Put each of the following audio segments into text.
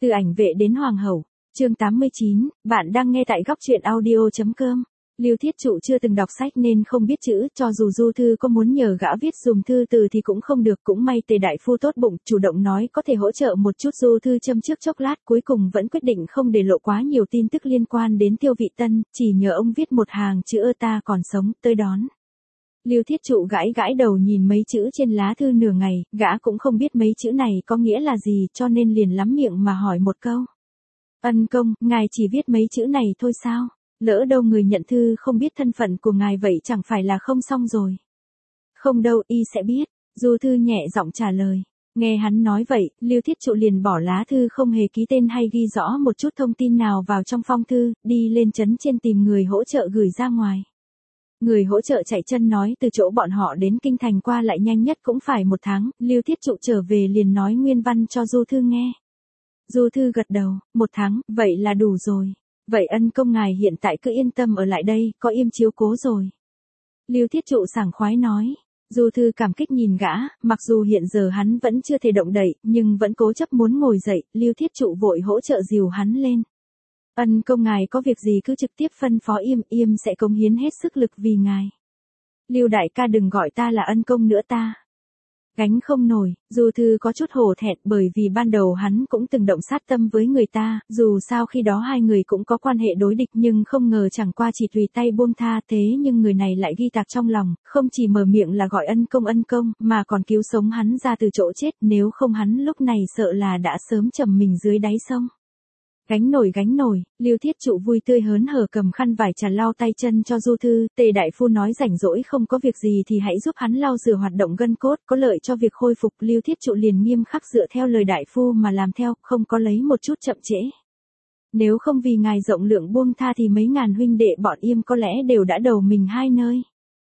Từ ảnh vệ đến hoàng hậu. Chương 89, bạn đang nghe tại góc truyện audio.com. Lưu Thiết Trụ chưa từng đọc sách nên không biết chữ, cho dù Du Thư có muốn nhờ gã viết dùm thư từ thì cũng không được, cũng may Tề đại phu tốt bụng, chủ động nói có thể hỗ trợ một chút. Du Thư châm trước chốc lát, cuối cùng vẫn quyết định không để lộ quá nhiều tin tức liên quan đến Tiêu Vị Tân, chỉ nhờ ông viết một hàng chữ ta còn sống, tới đón. Lưu Thiết Trụ gãi gãi đầu nhìn mấy chữ trên lá thư nửa ngày, gã cũng không biết mấy chữ này có nghĩa là gì, cho nên liền lắm miệng mà hỏi một câu. Ân công, ngài chỉ viết mấy chữ này thôi sao? Lỡ đâu người nhận thư không biết thân phận của ngài vậy chẳng phải là không xong rồi. Không đâu, y sẽ biết. Du Thư nhẹ giọng trả lời. Nghe hắn nói vậy, Lưu Thiết Trụ liền bỏ lá thư không hề ký tên hay ghi rõ một chút thông tin nào vào trong phong thư, đi lên trấn trên tìm người hỗ trợ gửi ra ngoài. Người hỗ trợ chạy chân nói từ chỗ bọn họ đến kinh thành qua lại nhanh nhất cũng phải 1 tháng, Lưu Thiết Trụ trở về liền nói nguyên văn cho Du Thư nghe. Du Thư gật đầu, 1 tháng, vậy là đủ rồi. Vậy ân công ngài hiện tại cứ yên tâm ở lại đây, có yêm chiếu cố rồi. Lưu Thiết Trụ sảng khoái nói. Du Thư cảm kích nhìn gã, mặc dù hiện giờ hắn vẫn chưa thể động đậy, nhưng vẫn cố chấp muốn ngồi dậy, Lưu Thiết Trụ vội hỗ trợ dìu hắn lên. Ân công ngài có việc gì cứ trực tiếp phân phó yêm sẽ cống hiến hết sức lực vì ngài. Lưu đại ca đừng gọi ta là ân công nữa ta. Gánh không nổi, Du Thư có chút hổ thẹn bởi vì ban đầu hắn cũng từng động sát tâm với người ta, dù sao khi đó hai người cũng có quan hệ đối địch nhưng không ngờ chẳng qua chỉ tùy tay buông tha, thế nhưng người này lại ghi tạc trong lòng, không chỉ mở miệng là gọi ân công mà còn cứu sống hắn ra từ chỗ chết, nếu không hắn lúc này sợ là đã sớm trầm mình dưới đáy sông. Gánh nổi, Lưu Thiết Trụ vui tươi hớn hở cầm khăn vải trà lau tay chân cho Du Thư, Tề đại phu nói rảnh rỗi không có việc gì thì hãy giúp hắn lau rửa hoạt động gân cốt, có lợi cho việc khôi phục. Lưu Thiết Trụ liền nghiêm khắc dựa theo lời đại phu mà làm theo, không có lấy một chút chậm trễ. Nếu không vì ngài rộng lượng buông tha thì mấy ngàn huynh đệ bọn yêm có lẽ đều đã đầu mình hai nơi.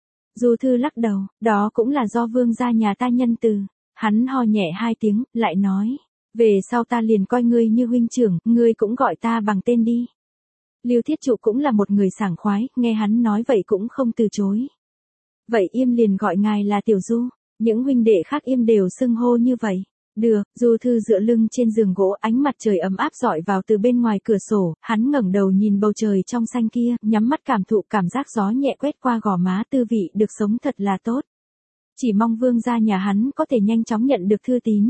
Du Thư lắc đầu, đó cũng là do vương gia nhà ta nhân từ. Hắn ho nhẹ 2 tiếng, lại nói. Về sau ta liền coi ngươi như huynh trưởng, ngươi cũng gọi ta bằng tên đi. Lưu Thiết Trụ cũng là một người sảng khoái, nghe hắn nói vậy cũng không từ chối. Vậy yêm liền gọi ngài là Tiểu Du, những huynh đệ khác yêm đều xưng hô như vậy. Được, Du Thư dựa lưng trên giường gỗ, ánh mặt trời ấm áp rọi vào từ bên ngoài cửa sổ, hắn ngẩng đầu nhìn bầu trời trong xanh kia, nhắm mắt cảm thụ cảm giác gió nhẹ quét qua gò má, tư vị được sống thật là tốt. Chỉ mong vương gia nhà hắn có thể nhanh chóng nhận được thư tín.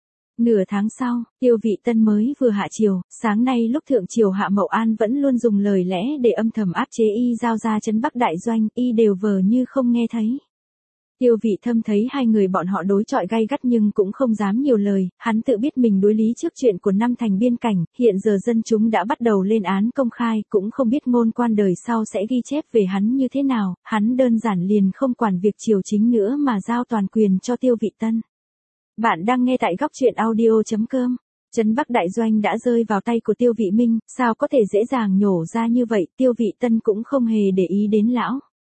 Nửa tháng sau, Tiêu Vị Tân mới vừa hạ triều, sáng nay lúc thượng triều Hạ Mậu An vẫn luôn dùng lời lẽ để âm thầm áp chế y giao ra trấn Bắc đại doanh, y đều vờ như không nghe thấy. Tiêu Vị Thâm thấy hai người bọn họ đối chọi gay gắt nhưng cũng không dám nhiều lời, hắn tự biết mình đối lý trước chuyện của năm thành biên cảnh, hiện giờ dân chúng đã bắt đầu lên án công khai, cũng không biết ngôn quan đời sau sẽ ghi chép về hắn như thế nào, hắn đơn giản liền không quản việc triều chính nữa mà giao toàn quyền cho Tiêu Vị Tân. Bạn đang nghe tại góc truyện audio.com. Trấn Bắc đại doanh đã rơi vào tay của Tiêu Vị Minh, sao có thể dễ dàng nhổ ra như vậy, Tiêu Vị Tân cũng không hề để ý đến lão.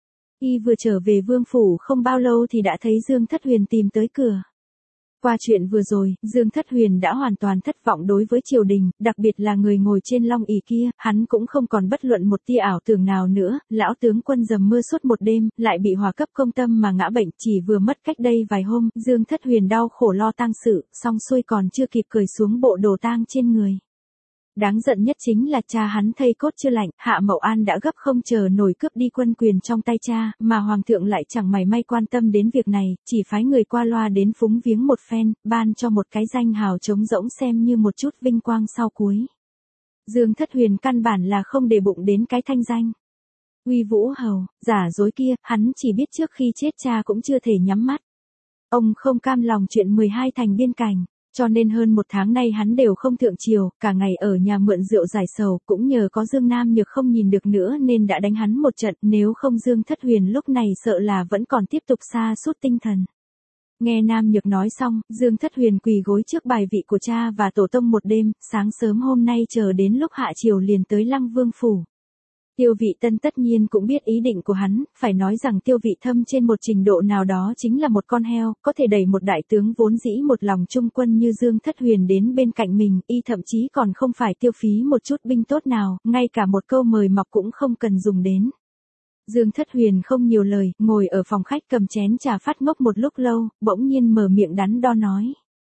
Y vừa trở về vương phủ không bao lâu thì đã thấy Dương Thất Huyền tìm tới cửa. Qua chuyện vừa rồi, Dương Thất Huyền đã hoàn toàn thất vọng đối với triều đình, đặc biệt là người ngồi trên long ỷ kia, hắn cũng không còn bất luận một tia ảo tưởng nào nữa, lão tướng quân dầm mưa suốt một đêm, lại bị hỏa cấp công tâm mà ngã bệnh, chỉ vừa mất cách đây vài hôm, Dương Thất Huyền đau khổ lo tang sự, xong xuôi còn chưa kịp cởi xuống bộ đồ tang trên người. Đáng giận nhất chính là cha hắn thây cốt chưa lạnh, Hạ Mậu An đã gấp không chờ nổi cướp đi quân quyền trong tay cha, mà hoàng thượng lại chẳng mảy may quan tâm đến việc này, chỉ phái người qua loa đến phúng viếng một phen, ban cho một cái danh hào trống rỗng xem như một chút vinh quang sau cuối. Dương Thất Huyền căn bản là không để bụng đến cái thanh danh. Uy Vũ Hầu, giả dối kia, hắn chỉ biết trước khi chết cha cũng chưa thể nhắm mắt. Ông không cam lòng chuyện 12 thành biên cảnh. Cho nên hơn 1 tháng nay hắn đều không thượng triều, cả ngày ở nhà mượn rượu giải sầu, cũng nhờ có Dương Nam Nhược không nhìn được nữa nên đã đánh hắn một trận, nếu không Dương Thất Huyền lúc này sợ là vẫn còn tiếp tục sa sút tinh thần. Nghe Nam Nhược nói xong, Dương Thất Huyền quỳ gối trước bài vị của cha và tổ tông một đêm, sáng sớm hôm nay chờ đến lúc hạ triều liền tới Lăng Vương phủ. Tiêu Vị Tân tất nhiên cũng biết ý định của hắn, phải nói rằng Tiêu Vị Thâm trên một trình độ nào đó chính là một con heo, có thể đẩy một đại tướng vốn dĩ một lòng trung quân như Dương Thất Huyền đến bên cạnh mình, y thậm chí còn không phải tiêu phí một chút binh tốt nào, ngay cả một câu mời mọc cũng không cần dùng đến. Dương Thất Huyền không nhiều lời, ngồi ở phòng khách cầm chén trà phát ngốc một lúc lâu, bỗng nhiên mở miệng đắn đo nói.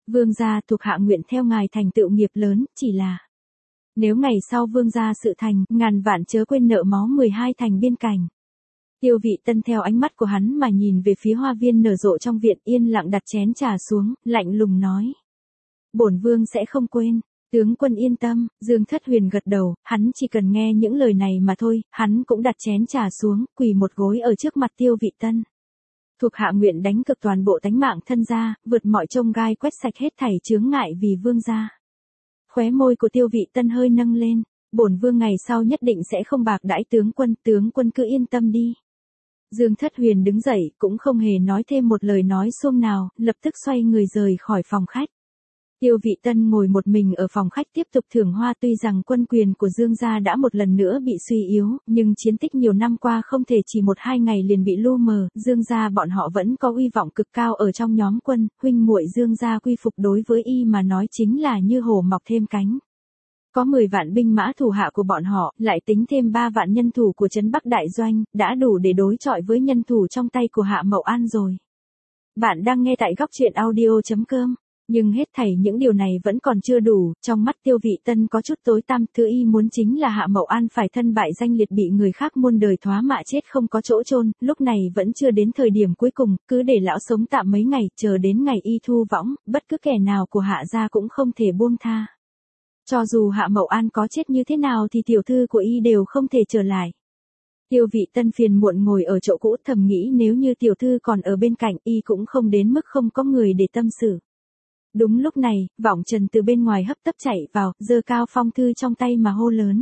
Vương gia, thuộc hạ nguyện theo ngài thành tựu nghiệp lớn, chỉ là nếu ngày sau vương gia sự thành, ngàn vạn chớ quên nợ máu 12 thành biên cảnh. Tiêu Vị Tân theo ánh mắt của hắn mà nhìn về phía hoa viên nở rộ trong viện, yên lặng đặt chén trà xuống, lạnh lùng nói. Bổn vương sẽ không quên. Tướng quân yên tâm, Dương Thất Huyền gật đầu, hắn chỉ cần nghe những lời này mà thôi, hắn cũng đặt chén trà xuống, quỳ một gối ở trước mặt Tiêu Vị Tân. Thuộc hạ nguyện đánh cực toàn bộ tánh mạng thân gia, vượt mọi chông gai, quét sạch hết thảy chướng ngại vì vương gia. Khóe môi của Tiêu Vị Tân hơi nâng lên, bổn vương ngày sau nhất định sẽ không bạc đãi tướng quân cứ yên tâm đi. Dương Thất Huyền đứng dậy, cũng không hề nói thêm một lời nói xuông nào, lập tức xoay người rời khỏi phòng khách. Tiêu Vị Tân ngồi một mình ở phòng khách tiếp tục thưởng hoa, tuy rằng quân quyền của Dương gia đã một lần nữa bị suy yếu, nhưng chiến tích nhiều năm qua không thể chỉ 1-2 ngày liền bị lu mờ, Dương gia bọn họ vẫn có uy vọng cực cao ở trong nhóm quân, huynh muội Dương gia quy phục đối với y mà nói chính là như hổ mọc thêm cánh. Có 10 vạn binh mã thủ hạ của bọn họ, lại tính thêm 3 vạn nhân thủ của trấn Bắc Đại Doanh, đã đủ để đối chọi với nhân thủ trong tay của Hạ Mậu An rồi. Bạn đang nghe tại góc truyện audio.com. Nhưng hết thảy những điều này vẫn còn chưa đủ, trong mắt Tiêu Vị Tân có chút tối tăm, thứ y muốn chính là Hạ Mậu An phải thân bại danh liệt, bị người khác muôn đời thoá mạ chết không có chỗ chôn, lúc này vẫn chưa đến thời điểm cuối cùng, cứ để lão sống tạm mấy ngày, chờ đến ngày y thu võng, bất cứ kẻ nào của Hạ gia cũng không thể buông tha. Cho dù Hạ Mậu An có chết như thế nào thì tiểu thư của y đều không thể trở lại. Tiêu Vị Tân phiền muộn ngồi ở chỗ cũ, thầm nghĩ nếu như tiểu thư còn ở bên cạnh y cũng không đến mức không có người để tâm sự. Đúng lúc này, Vọng Trần từ bên ngoài hấp tấp chạy vào, giơ cao phong thư trong tay mà hô lớn.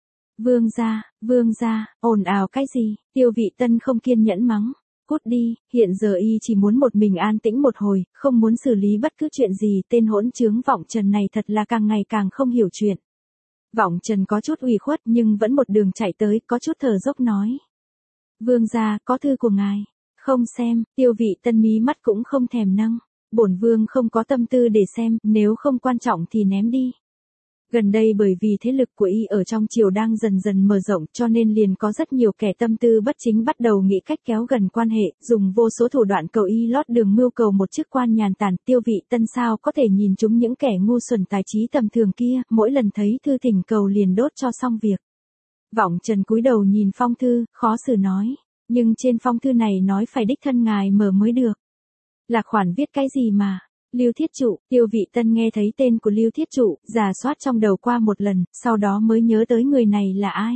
Vương gia, ồn ào cái gì? Tiêu Vị Tân không kiên nhẫn mắng. Cút đi, hiện giờ y chỉ muốn một mình an tĩnh một hồi, không muốn xử lý bất cứ chuyện gì, tên hỗn trướng Vọng Trần này thật là càng ngày càng không hiểu chuyện. Vọng Trần có chút ủy khuất nhưng vẫn một đường chạy tới, có chút thở dốc nói. Vương gia, có thư của ngài. Không xem, Tiêu Vị Tân mí mắt cũng không thèm nâng. Bổn vương không có tâm tư để xem, nếu không quan trọng thì ném đi. Gần đây bởi vì thế lực của y ở trong triều đang dần dần mở rộng, cho nên liền có rất nhiều kẻ tâm tư bất chính bắt đầu nghĩ cách kéo gần quan hệ, dùng vô số thủ đoạn cầu y lót đường mưu cầu một chức quan nhàn tản. Tiêu Vị Tân sao có thể nhìn chúng những kẻ ngu xuẩn tài trí tầm thường kia, mỗi lần thấy thư thỉnh cầu liền đốt cho xong việc. Vọng Trần cúi đầu nhìn phong thư, khó xử nói, nhưng trên phong thư này nói phải đích thân ngài mở mới được. Là khoản viết cái gì mà? Lưu Thiết Trụ. Tiêu Vị Tân nghe thấy tên của Lưu Thiết Trụ, rà soát trong đầu qua một lần, sau đó mới nhớ tới người này là ai.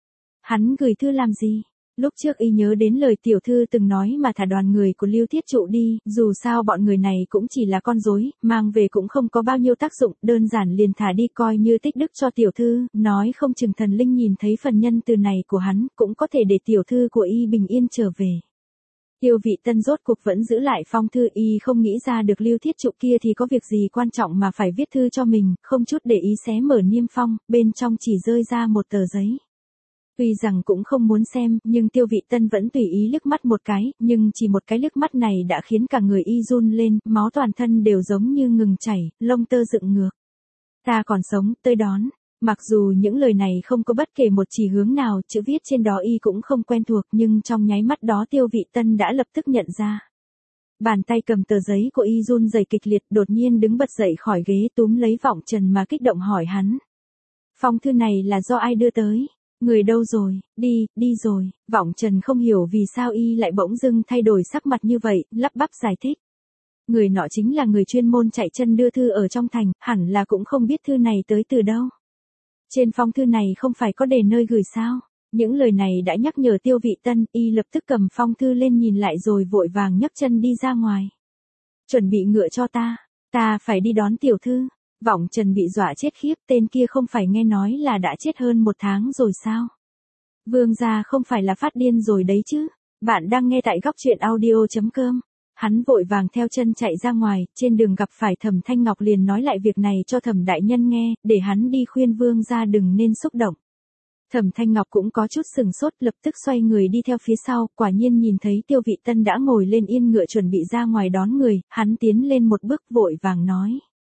Hắn gửi thư làm gì? Lúc trước y nhớ đến lời tiểu thư từng nói mà thả đoàn người của Lưu Thiết Trụ đi, dù sao bọn người này cũng chỉ là con rối, mang về cũng không có bao nhiêu tác dụng, đơn giản liền thả đi coi như tích đức cho tiểu thư, nói không chừng thần linh nhìn thấy phần nhân từ này của hắn, cũng có thể để tiểu thư của y bình yên trở về. Tiêu Vị Tân rốt cuộc vẫn giữ lại phong thư, y không nghĩ ra được Lưu Thiết Trụ kia thì có việc gì quan trọng mà phải viết thư cho mình, không chút để ý xé mở niêm phong, bên trong chỉ rơi ra một tờ giấy. Tuy rằng cũng không muốn xem, nhưng Tiêu Vị Tân vẫn tùy ý liếc mắt một cái, nhưng chỉ một cái liếc mắt này đã khiến cả người y run lên, máu toàn thân đều giống như ngừng chảy, lông tơ dựng ngược. Ta còn sống, tới đón. Mặc dù những lời này không có bất kể một chỉ hướng nào, chữ viết trên đó y cũng không quen thuộc, nhưng trong nháy mắt đó Tiêu Vị Tân đã lập tức nhận ra. Bàn tay cầm tờ giấy của y run rẩy kịch liệt, đột nhiên đứng bật dậy khỏi ghế, túm lấy Vọng Trần mà kích động hỏi hắn. Phong thư này là do ai đưa tới? Người đâu rồi? Đi rồi. Vọng Trần không hiểu vì sao y lại bỗng dưng thay đổi sắc mặt như vậy, lắp bắp giải thích. Người nọ chính là người chuyên môn chạy chân đưa thư ở trong thành, hẳn là cũng không biết thư này tới từ đâu. Trên phong thư này không phải có đề nơi gửi sao? Những lời này đã nhắc nhở Tiêu Vị Tân, y lập tức cầm phong thư lên nhìn lại rồi vội vàng nhấc chân đi ra ngoài. Chuẩn bị ngựa cho ta phải đi đón tiểu thư. Vọng Trần bị dọa chết khiếp, tên kia không phải nghe nói là đã chết hơn 1 tháng rồi sao? Vương gia không phải là phát điên rồi đấy chứ? Bạn đang nghe tại góc truyện audio.com. Hắn vội vàng theo chân chạy ra ngoài, trên đường gặp phải Thẩm Thanh Ngọc liền nói lại việc này cho Thẩm đại nhân nghe, để hắn đi khuyên vương gia đừng nên xúc động. Thẩm Thanh Ngọc cũng có chút sừng sốt, lập tức xoay người đi theo phía sau, quả nhiên nhìn thấy Tiêu Vị Tân đã ngồi lên yên ngựa chuẩn bị ra ngoài đón người, hắn tiến lên một bước vội vàng nói.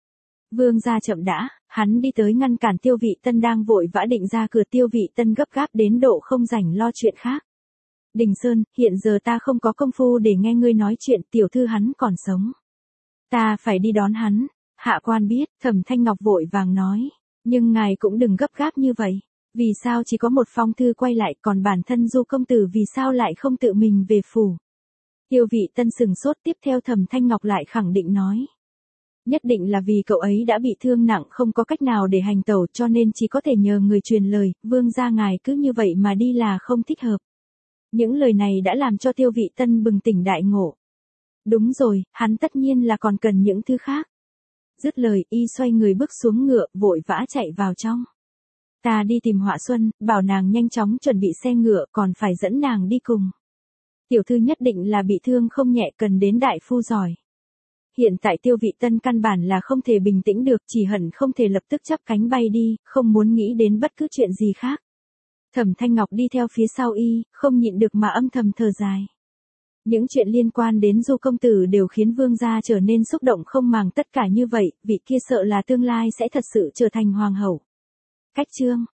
Vương gia chậm đã, hắn đi tới ngăn cản Tiêu Vị Tân đang vội vã định ra cửa. Tiêu Vị Tân gấp gáp đến độ không rảnh lo chuyện khác. Đình Sơn, hiện giờ ta không có công phu để nghe ngươi nói chuyện, tiểu thư hắn còn sống. Ta phải đi đón hắn. Hạ quan biết, Thẩm Thanh Ngọc vội vàng nói. Nhưng ngài cũng đừng gấp gáp như vậy. Vì sao chỉ có một phong thư quay lại, còn bản thân Du công tử vì sao lại không tự mình về phủ? Tiêu Vị Tân sừng sốt, tiếp theo Thẩm Thanh Ngọc lại khẳng định nói. Nhất định là vì cậu ấy đã bị thương nặng, không có cách nào để hành tẩu, cho nên chỉ có thể nhờ người truyền lời, vương gia ngài cứ như vậy mà đi là không thích hợp. Những lời này đã làm cho Tiêu Vị Tân bừng tỉnh đại ngộ. Đúng rồi, hắn tất nhiên là còn cần những thứ khác. Dứt lời, y xoay người bước xuống ngựa, vội vã chạy vào trong. Ta đi tìm Họa Xuân, bảo nàng nhanh chóng chuẩn bị xe ngựa, còn phải dẫn nàng đi cùng. Tiểu thư nhất định là bị thương không nhẹ, cần đến đại phu giỏi. Hiện tại Tiêu Vị Tân căn bản là không thể bình tĩnh được, chỉ hận không thể lập tức chắp cánh bay đi, không muốn nghĩ đến bất cứ chuyện gì khác. Thẩm Thanh Ngọc đi theo phía sau y, không nhịn được mà âm thầm thở dài. Những chuyện liên quan đến Du công tử đều khiến vương gia trở nên xúc động không màng tất cả như vậy, vị kia sợ là tương lai sẽ thật sự trở thành hoàng hậu. Cách chương